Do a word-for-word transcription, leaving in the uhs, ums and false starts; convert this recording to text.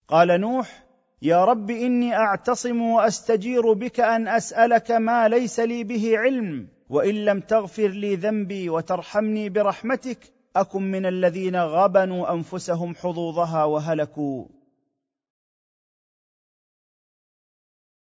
قال نوح: يا رب اني اعتصم واستجير بك ان اسالك ما ليس لي به علم، وان لم تغفر لي ذنبي وترحمني برحمتك اكن من الذين غبنوا انفسهم حظوظها وهلكوا.